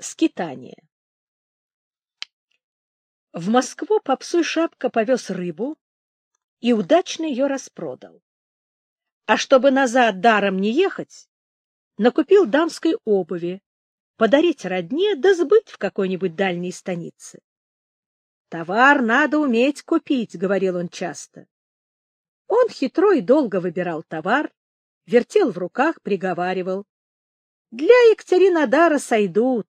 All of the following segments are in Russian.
Скитание. В Москву Попсуй Шапка повез рыбу и удачно ее распродал. А чтобы назад даром не ехать, накупил дамской обуви, подарить родне да сбыть в какой-нибудь дальней станице. «Товар надо уметь купить», — говорил он часто. Он хитро и долго выбирал товар, вертел в руках, приговаривал: «Для Екатеринодара сойдут».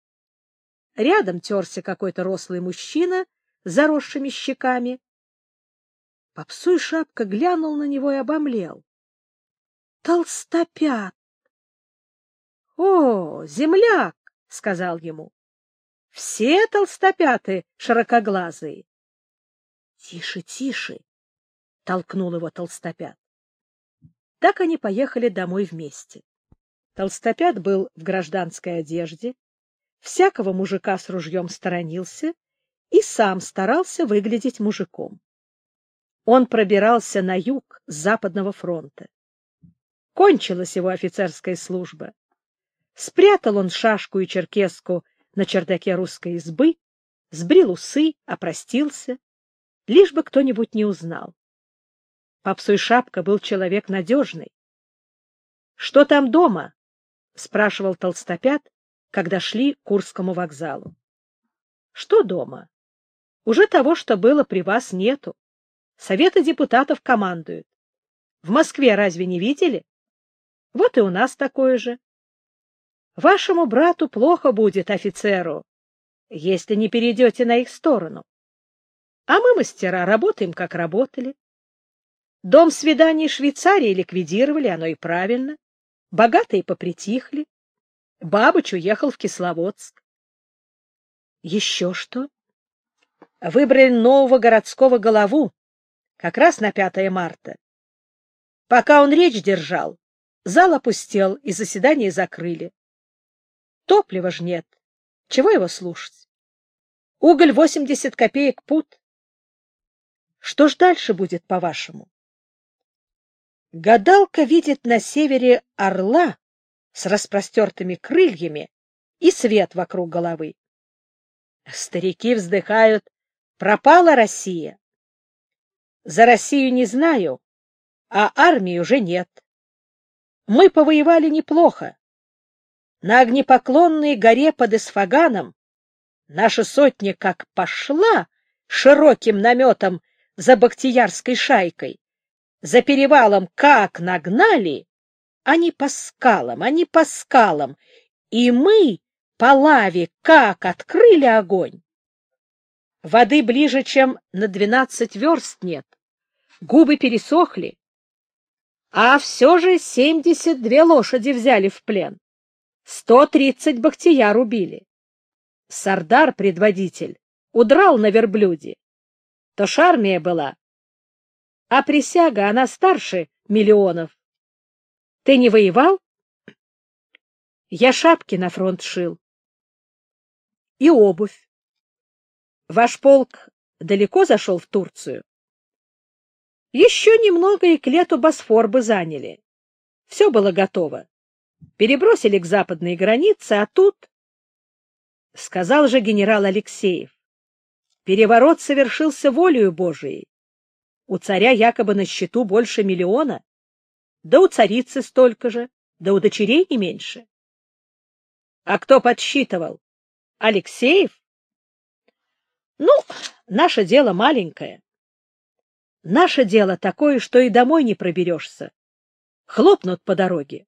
Рядом терся какой-то рослый мужчина с заросшими щеками. Попсуй Шапка глянул на него и обомлел. Толстопят! — О, земляк! — сказал ему. — Все толстопяты широкоглазые. — Тише, тише! — толкнул его толстопят. Так они поехали домой вместе. Толстопят был в гражданской одежде, всякого мужика с ружьем сторонился и сам старался выглядеть мужиком. Он пробирался на юг с Западного фронта. Кончилась его офицерская служба. Спрятал он шашку и черкеску на чердаке русской избы, сбрил усы, опростился, лишь бы кто-нибудь не узнал. Попсуй Шапка был человек надежный. — Что там дома? — спрашивал толстопят, когда шли к Курскому вокзалу. — Что дома? Уже того, что было при вас, нету. Советы депутатов командуют. В Москве разве не видели? Вот и у нас такое же. Вашему брату плохо будет, офицеру, если не перейдете на их сторону. А мы, мастера, работаем, как работали. Дом свиданий Швейцарии ликвидировали, оно и правильно. Богатые попритихли. Бабыч уехал в Кисловодск. Еще что? Выбрали нового городского голову, как раз на 5 марта. Пока он речь держал, зал опустел и заседание закрыли. Топлива ж нет. Чего его слушать? Уголь 80 копеек пуд. Что ж дальше будет, по-вашему? Гадалка видит на севере орла с распростертыми крыльями и свет вокруг головы. Старики вздыхают: пропала Россия. За Россию не знаю, а армии уже нет. Мы повоевали неплохо. На огнепоклонной горе под Исфаганом наша сотня как пошла широким наметом за Бахтиярской шайкой, за перевалом как нагнали, они по скалам, и мы по лаве как открыли огонь. Воды ближе, чем на 12 верст нет, губы пересохли, а все же 72 лошади взяли в плен, 130 бахтияр убили. Сардар, предводитель, удрал на верблюде. То ж армия была, а присяга, она старше миллионов. Ты не воевал? Я шапки на фронт шил. И обувь. Ваш полк далеко зашел в Турцию? Еще немного, и к лету Босфор бы заняли. Все было готово. Перебросили к западной границе, а тут... Сказал же генерал Алексеев: переворот совершился волею Божией. У царя якобы на счету больше 1 миллиона, да у царицы столько же, да у дочерей не меньше. А кто подсчитывал? Алексеев? Ну, наше дело маленькое. Наше дело такое, что и домой не проберешься. Хлопнут по дороге.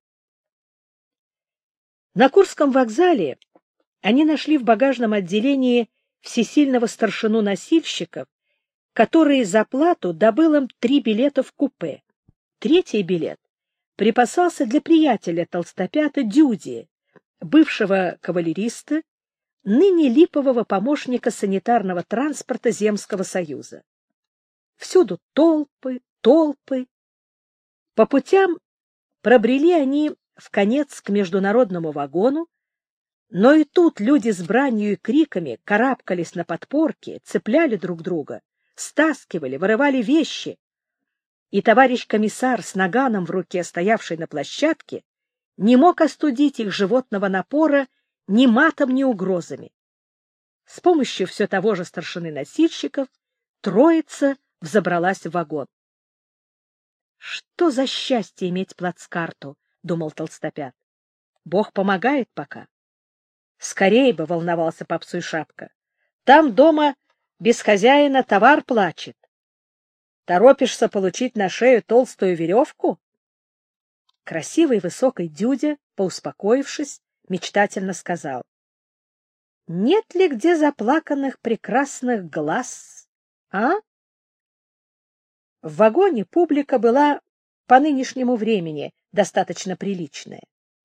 На Курском вокзале они нашли в багажном отделении всесильного старшину носильщиков, который за плату добыл им 3 билета в купе. 3-й билет припасался для приятеля толстопята Дюди, бывшего кавалериста, ныне липового помощника санитарного транспорта Земского союза. Всюду толпы, толпы. По путям пробрели они вконец к международному вагону, но и тут люди с бранью и криками карабкались на подпорки, цепляли друг друга, стаскивали, вырывали вещи. И товарищ комиссар с наганом в руке, стоявший на площадке, не мог остудить их животного напора ни матом, ни угрозами. С помощью все того же старшины носильщиков троица взобралась в вагон. «Что за счастье иметь плацкарту?» — думал Толстопят. «Бог помогает пока». «Скорей бы!» — волновался Попсуй Шапка. «Там дома без хозяина товар плачет. Торопишься получить на шею толстую веревку?» Красивый высокий дюдя, поуспокоившись, мечтательно сказал: «Нет ли где заплаканных прекрасных глаз, а?» В вагоне публика была по нынешнему времени достаточно приличная.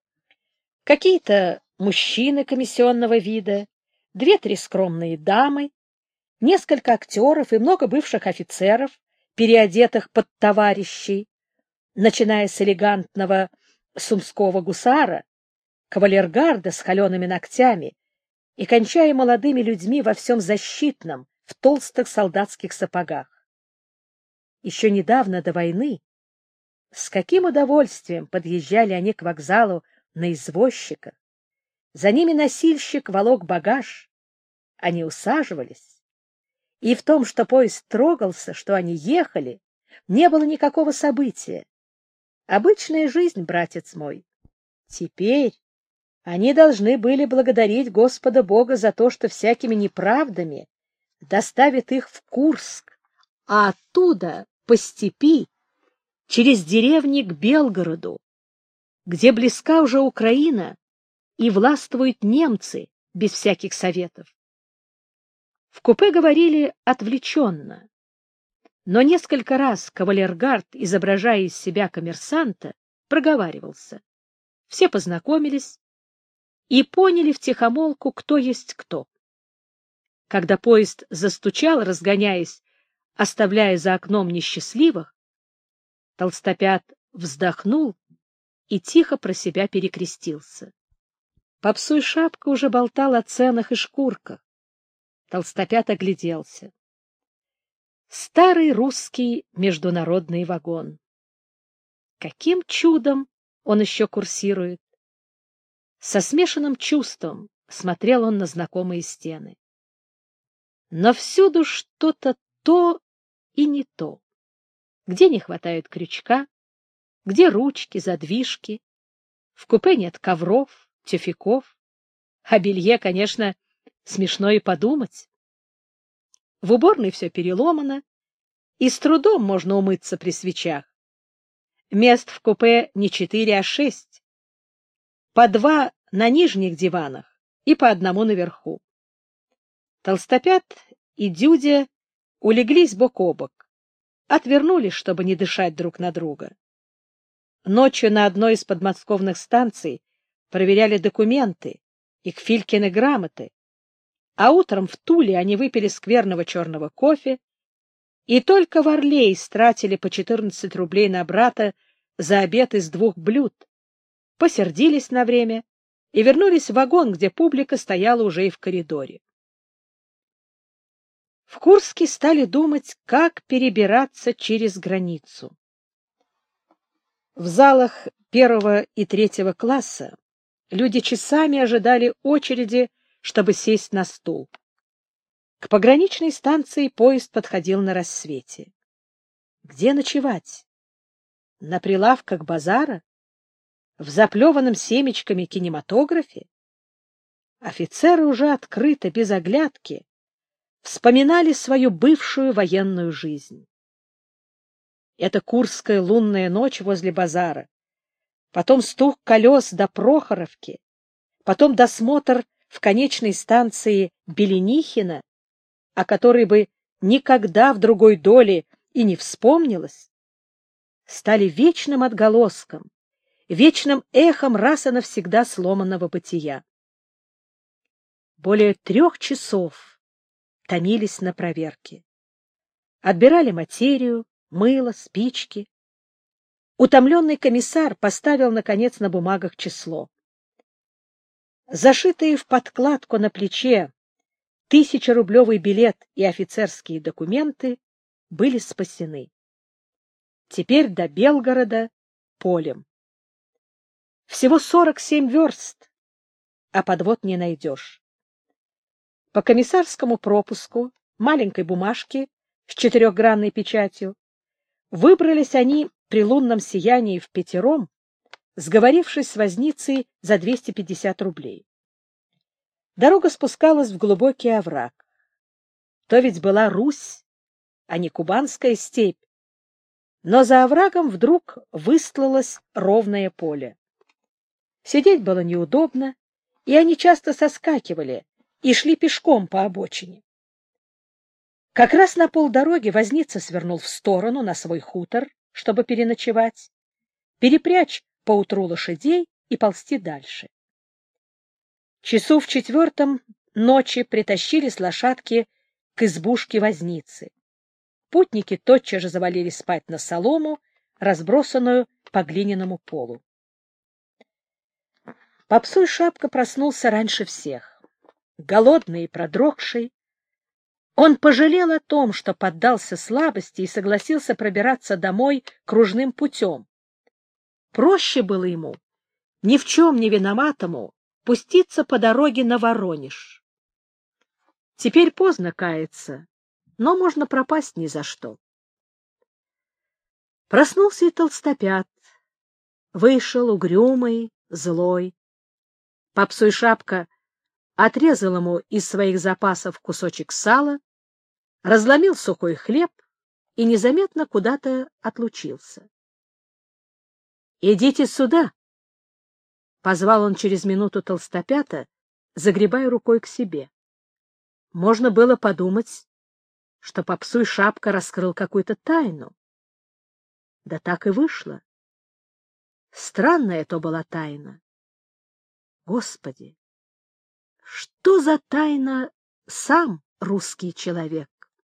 Какие-то мужчины комиссионного вида, 2-3 скромные дамы, несколько актеров и много бывших офицеров, переодетых под товарищей, начиная с элегантного сумского гусара, кавалергарда с холеными ногтями и кончая молодыми людьми во всем защитном, в толстых солдатских сапогах. Еще недавно до войны с каким удовольствием подъезжали они к вокзалу на извозчиках. За ними носильщик волок багаж. Они усаживались, и в том, что поезд трогался, что они ехали, не было никакого события. Обычная жизнь, братец мой. Теперь они должны были благодарить Господа Бога за то, что всякими неправдами доставит их в Курск, а оттуда по степи через деревни к Белгороду, где близка уже Украина и властвуют немцы без всяких советов. В купе говорили отвлеченно, но несколько раз кавалергард, изображая из себя коммерсанта, проговаривался. Все познакомились и поняли втихомолку, кто есть кто. Когда поезд застучал, разгоняясь, оставляя за окном несчастливых, Толстопят вздохнул и тихо про себя перекрестился. Попсуй Шапка уже болтал о ценах и шкурках. Толстопят огляделся. Старый русский международный вагон. Каким чудом он еще курсирует? Со смешанным чувством смотрел он на знакомые стены. Но всюду что-то то и не то. Где не хватает крючка, где ручки, задвижки. В купе нет ковров, тюфяков. О белье, конечно, смешно и подумать. В уборной все переломано, и с трудом можно умыться при свечах. Мест в купе не 4, а 6. По 2 на нижних диванах и по 1 наверху. Толстопят и Дюдя улеглись бок о бок, отвернулись, чтобы не дышать друг на друга. Ночью на одной из подмосковных станций проверяли документы и Кфилькины грамоты, а утром в Туле они выпили скверного черного кофе и только в Орле истратили по 14 рублей на брата за обед из 2 блюд, посердились на время и вернулись в вагон, где публика стояла уже и в коридоре. В Курске стали думать, как перебираться через границу. В залах 1 и 3 класса люди часами ожидали очереди, чтобы сесть на стул. К пограничной станции поезд подходил на рассвете. Где ночевать? На прилавках базара? В заплеванном семечками кинематографе? Офицеры уже открыто, без оглядки, вспоминали свою бывшую военную жизнь. Это курская лунная ночь возле базара, потом стук колес до Прохоровки, потом досмотр в конечной станции Беленихина, о которой бы никогда в другой доле и не вспомнилось, стали вечным отголоском, вечным эхом раз и навсегда сломанного бытия. Более 3 часов томились на проверке. Отбирали материю, мыло, спички. Утомленный комиссар поставил, наконец, на бумагах число. Зашитые в подкладку на плече 1000-рублевый билет и офицерские документы были спасены. Теперь до Белгорода полем. Всего 47 верст. а подвод не найдешь. По комиссарскому пропуску, маленькой бумажке с 4-гранной печатью, выбрались они при лунном сиянии впятером, сговорившись с возницей за 250 рублей. Дорога спускалась в глубокий овраг. То ведь была Русь, а не кубанская степь. Но за оврагом вдруг выстлалось ровное поле. Сидеть было неудобно, и они часто соскакивали и шли пешком по обочине. Как раз на полдороги возница свернул в сторону на свой хутор, чтобы переночевать, перепрячь поутру лошадей и ползти дальше. Часу в 4 ночи притащились лошадки к избушке возницы. Путники тотчас же завалились спать на солому, разбросанную по глиняному полу. Попсуй Шапка проснулся раньше всех. Голодный и продрогший, он пожалел о том, что поддался слабости и согласился пробираться домой кружным путем. Проще было ему, ни в чем не виноватому, пуститься по дороге на Воронеж. Теперь поздно каяться, но можно пропасть ни за что. Проснулся и Толстопят. Вышел угрюмый, злой. Попсуй Шапка отрезал ему из своих запасов кусочек сала, разломил сухой хлеб и незаметно куда-то отлучился. — Идите сюда! — позвал он через минуту Толстопята, загребая рукой к себе. Можно было подумать, что Попсуй Шапка раскрыл какую-то тайну. Да так и вышло. Странная то была тайна. Господи, что за тайна сам русский человек?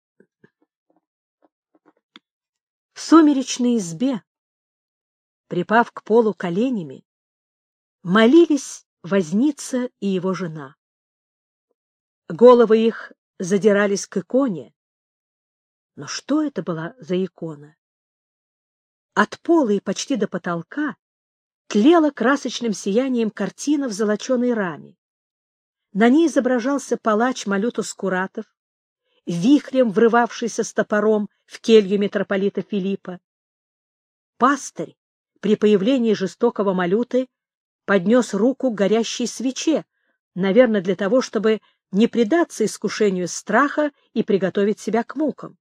В сумеречной избе, припав к полу коленями, молились возница и его жена. Головы их задирались к иконе. Но что это была за икона? От пола и почти до потолка тлела красочным сиянием картина в золоченой раме. На ней изображался палач Малюта Скуратов, вихрем врывавшийся с топором в келью митрополита Филиппа. Пастырь при появлении жестокого Малюты поднес руку к горящей свече, наверное, для того, чтобы не предаться искушению страха и приготовить себя к мукам.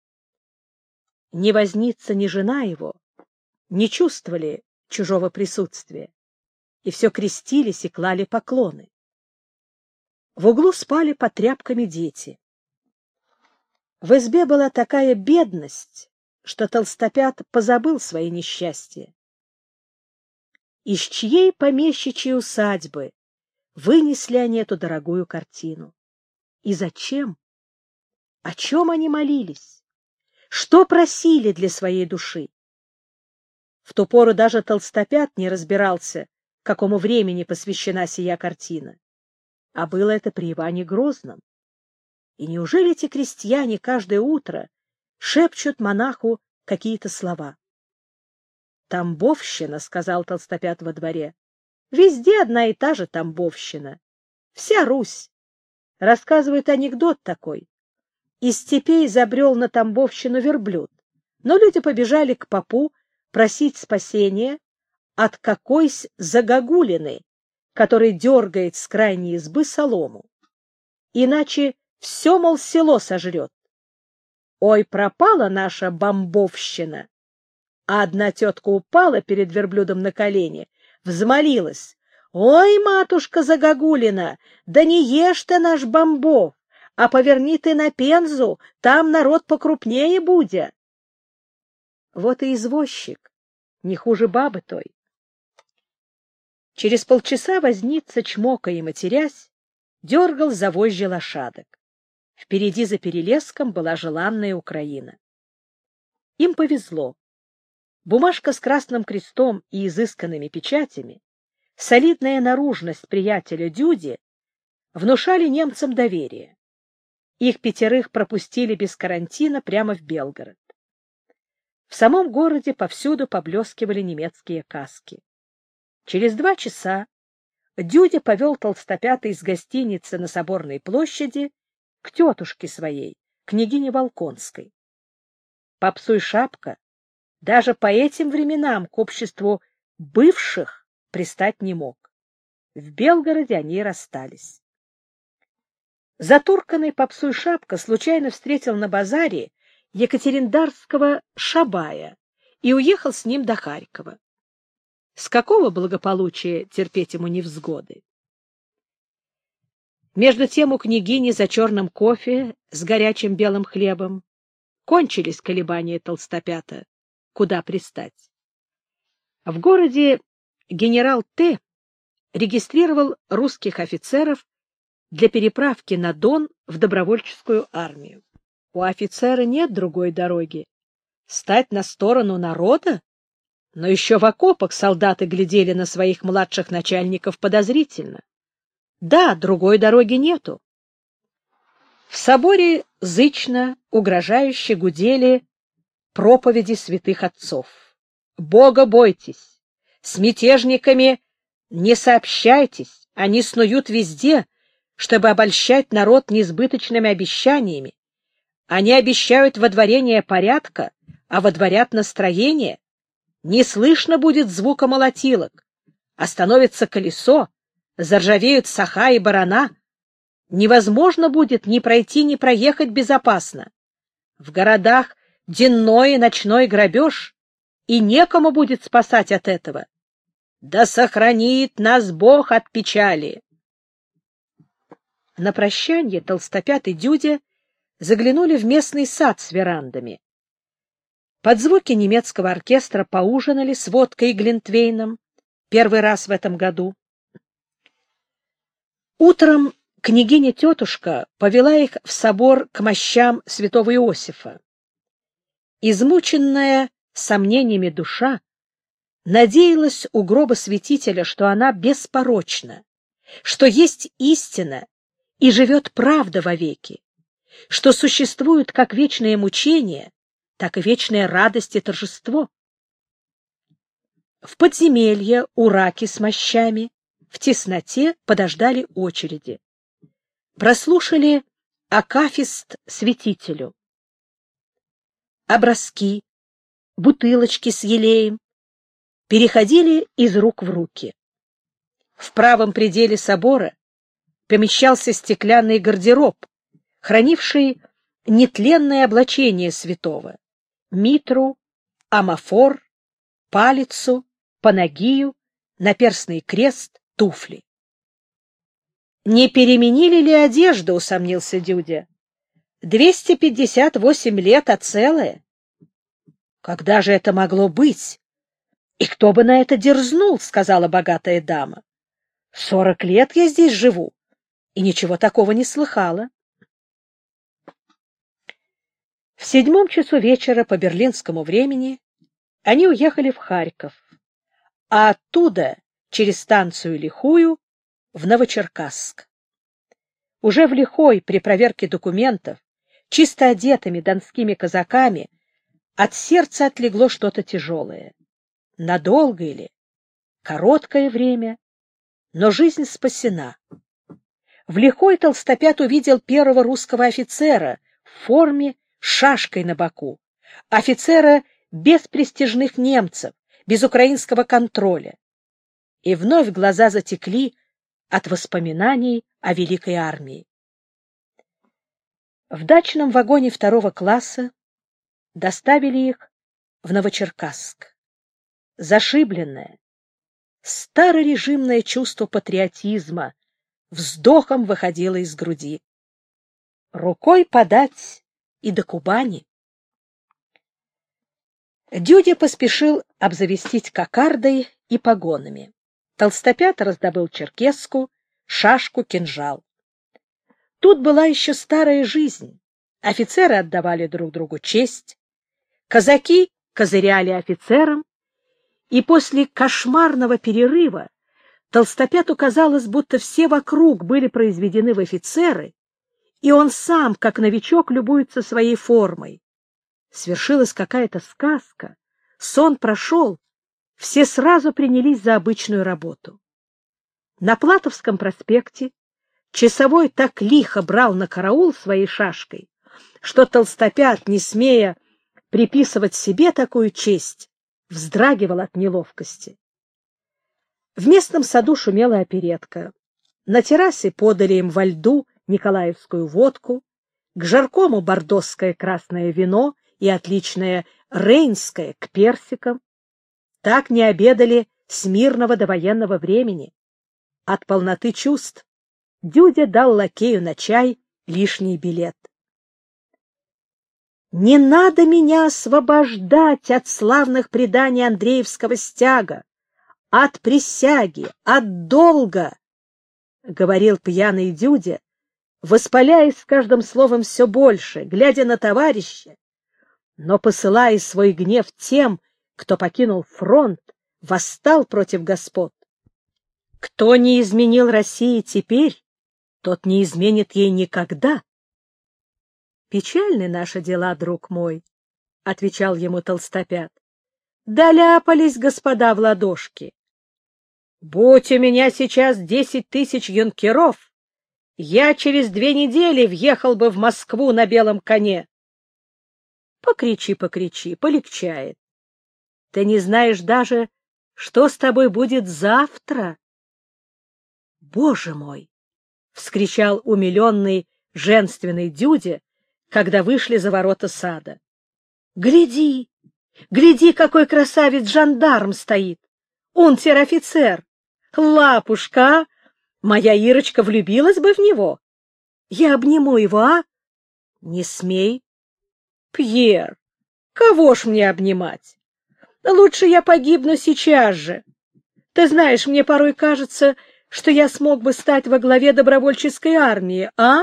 Ни возница, ни жена его не чувствовали чужого присутствия, и все крестились и клали поклоны. В углу спали под тряпками дети. В избе была такая бедность, что Толстопят позабыл свои несчастья. Из чьей помещичьей усадьбы вынесли они эту дорогую картину? И зачем? О чем они молились? Что просили для своей души? В ту пору даже Толстопят не разбирался, какому времени посвящена сия картина. А было это при Иване Грозном. И неужели эти крестьяне каждое утро шепчут монаху какие-то слова? «Тамбовщина», — сказал Толстопят во дворе. «Везде одна и та же тамбовщина. Вся Русь. Рассказывают анекдот такой. Из степей забрел на Тамбовщину верблюд, но люди побежали к попу просить спасения от какой-с загогулины, который дергает с крайней избы солому. Иначе все, мол, село сожрет. Ой, пропала наша бомбовщина! А одна тетка упала перед верблюдом на колени, взмолилась: «Ой, матушка Загогулина, да не ешь ты наш бомбов, а поверни ты на Пензу, там народ покрупнее будет». Вот и извозчик, не хуже бабы той. Через полчаса возница, чмокая и матерясь, дергал за вожжи лошадок. Впереди за перелеском была желанная Украина. Им повезло. Бумажка с красным крестом и изысканными печатями, солидная наружность приятеля Дюди внушали немцам доверие. Их 5 пропустили без карантина прямо в Белгород. В самом городе повсюду поблескивали немецкие каски. Через 2 часа Дюдя повел Толстопята из гостиницы на Соборной площади к тетушке своей, княгине Волконской. Попсуй Шапка даже по этим временам к обществу бывших пристать не мог. В Белгороде они и расстались. Затурканный Попсуй Шапка случайно встретил на базаре екатериндарского шабая и уехал с ним до Харькова. С какого благополучия терпеть ему невзгоды? Между тем у княгини за черным кофе с горячим белым хлебом кончились колебания Толстопята, куда пристать. В городе генерал Т. регистрировал русских офицеров для переправки на Дон в добровольческую армию. У офицера нет другой дороги — стать на сторону народа, но еще в окопах солдаты глядели на своих младших начальников подозрительно. Да, другой дороги нету. В соборе зычно, угрожающе гудели проповеди святых отцов. Бога бойтесь, с мятежниками не сообщайтесь, они снуют везде, чтобы обольщать народ несбыточными обещаниями. Они обещают водворение порядка, а водворят настроение. Не слышно будет звука молотилок. Остановится колесо, заржавеют саха и барана. Невозможно будет ни пройти, ни проехать безопасно. В городах денной и ночной грабеж, и некому будет спасать от этого. Да сохранит нас Бог от печали. На прощанье Толстопят и Дюдя заглянули в местный сад с верандами. Под звуки немецкого оркестра поужинали с водкой и глинтвейном, первый раз в этом году. Утром княгиня-тетушка повела их в собор к мощам святого Иосифа. Измученная сомнениями душа надеялась у гроба святителя, что она беспорочна, что есть истина и живет правда вовеки, что существует как вечное мучение, так и вечная радость и торжество. В подземелье у раки с мощами в тесноте подождали очереди. Прослушали акафист святителю. Образки, бутылочки с елеем переходили из рук в руки. В правом пределе собора помещался стеклянный гардероб, хранивший нетленное облачение святого: митру, амафор, палицу, панагию, наперстный крест, туфли. «Не переменили ли одежду?» — усомнился Дюдя. 258 лет, а целое. Когда же это могло быть? И кто бы на это дерзнул, — сказала богатая дама. 40 лет я здесь живу, и ничего такого не слыхала. В 7 часу вечера по берлинскому времени они уехали в Харьков, а оттуда через станцию Лихую в Новочеркасск. Уже в Лихой при проверке документов чисто одетыми донскими казаками от сердца отлегло что-то тяжелое. Надолго или короткое время, но жизнь спасена. В Лихой Толстопят увидел первого русского офицера в форме с шашкой на боку, офицера без престижных немцев, без украинского контроля. И вновь глаза затекли от воспоминаний о великой армии. В дачном вагоне 2-го класса доставили их в Новочеркасск. Зашибленное, старорежимное чувство патриотизма вздохом выходило из груди. Рукой подать и до Кубани. Дюдя поспешил обзавестись кокардой и погонами. Толстопят раздобыл черкеску, шашку, кинжал. Тут была еще старая жизнь. Офицеры отдавали друг другу честь, казаки козыряли офицерам, и после кошмарного перерыва Толстопяту казалось, будто все вокруг были произведены в офицеры, и он сам, как новичок, любуется своей формой. Свершилась какая-то сказка, сон прошел, все сразу принялись за обычную работу. На Платовском проспекте часовой так лихо брал на караул своей шашкой, что Толстопят, не смея приписывать себе такую честь, вздрагивал от неловкости. В местном саду шумела оперетка. На террасе подали им во льду николаевскую водку, к жаркому бордосское красное вино и отличное рейнское к персикам. Так не обедали с мирного до военного времени. От полноты чувств Дюдя дал лакею на чай лишний билет. «Не надо меня освобождать от славных преданий Андреевского стяга, от присяги, от долга», — говорил пьяный Дюдя, воспаляясь с каждым словом все больше, глядя на товарища, но посылая свой гнев тем, кто покинул фронт, восстал против господ. Кто не изменил России теперь, тот не изменит ей никогда. — Печальны наши дела, друг мой, — отвечал ему Толстопят. — Доляпались господа в ладошки. Будь у меня сейчас 10 тысяч юнкеров, я через 2 недели въехал бы в Москву на белом коне. Покричи, покричи, полегчает. Ты не знаешь даже, что с тобой будет завтра. — Боже мой! — вскричал умиленный женственный Дюдя, когда вышли за ворота сада. — Гляди, гляди, какой красавец-жандарм стоит! Унтер-офицер! Лапушка, а? Моя Ирочка влюбилась бы в него. Я обниму его, а? Не смей. Пьер, кого ж мне обнимать? Лучше я погибну сейчас же. Ты знаешь, мне порой кажется, что я смог бы стать во главе добровольческой армии, а?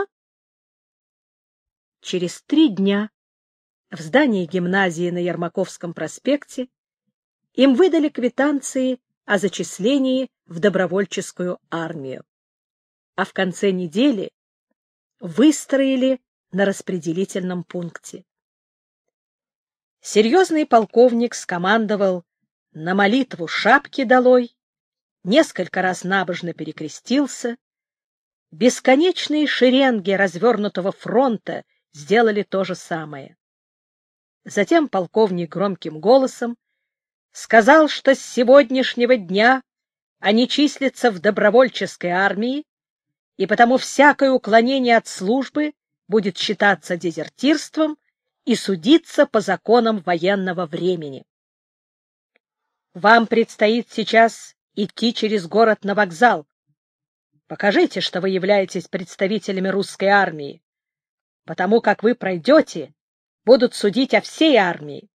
Через 3 дня в здании гимназии на Ермаковском проспекте им выдали квитанции о зачислении в добровольческую армию, а в конце недели выстроили на распределительном пункте. Серьезный полковник скомандовал на молитву шапки долой, несколько раз набожно перекрестился, бесконечные шеренги развернутого фронта сделали то же самое. Затем полковник громким голосом сказал, что с сегодняшнего дня они числятся в добровольческой армии, и потому всякое уклонение от службы будет считаться дезертирством и судиться по законам военного времени. Вам предстоит сейчас идти через город на вокзал. Покажите, что вы являетесь представителями русской армии. Потому как вы пройдете, будут судить о всей армии.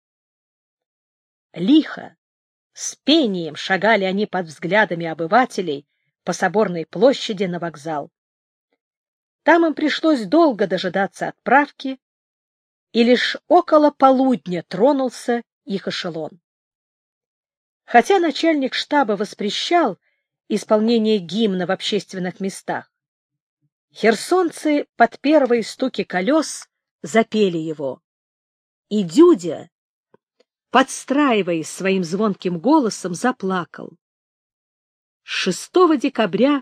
Лихо, с пением шагали они под взглядами обывателей по Соборной площади на вокзал. Там им пришлось долго дожидаться отправки, и лишь около полудня тронулся их эшелон. Хотя начальник штаба воспрещал исполнение гимна в общественных местах, херсонцы под первые стуки колес запели его, и Дюдя, подстраиваясь своим звонким голосом, заплакал. С 6 декабря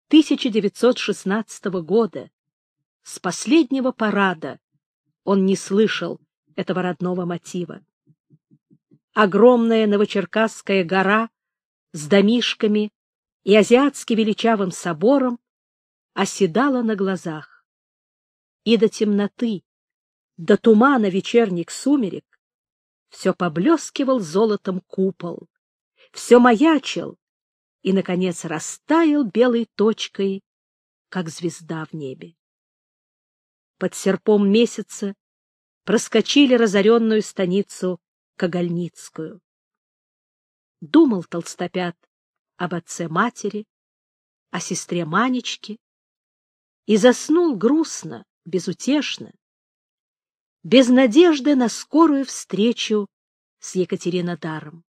1916 года, с последнего парада, он не слышал этого родного мотива. Огромная Новочеркасская гора с домишками и азиатски величавым собором оседала на глазах. И до темноты, до тумана вечерних сумерек все поблескивал золотом купол, все маячил и, наконец, растаял белой точкой, как звезда в небе. Под серпом месяца проскочили разоренную станицу Когольницкую. Думал Толстопят об отце-матери, о сестре Манечке и заснул грустно, безутешно, без надежды на скорую встречу с Екатеринодаром.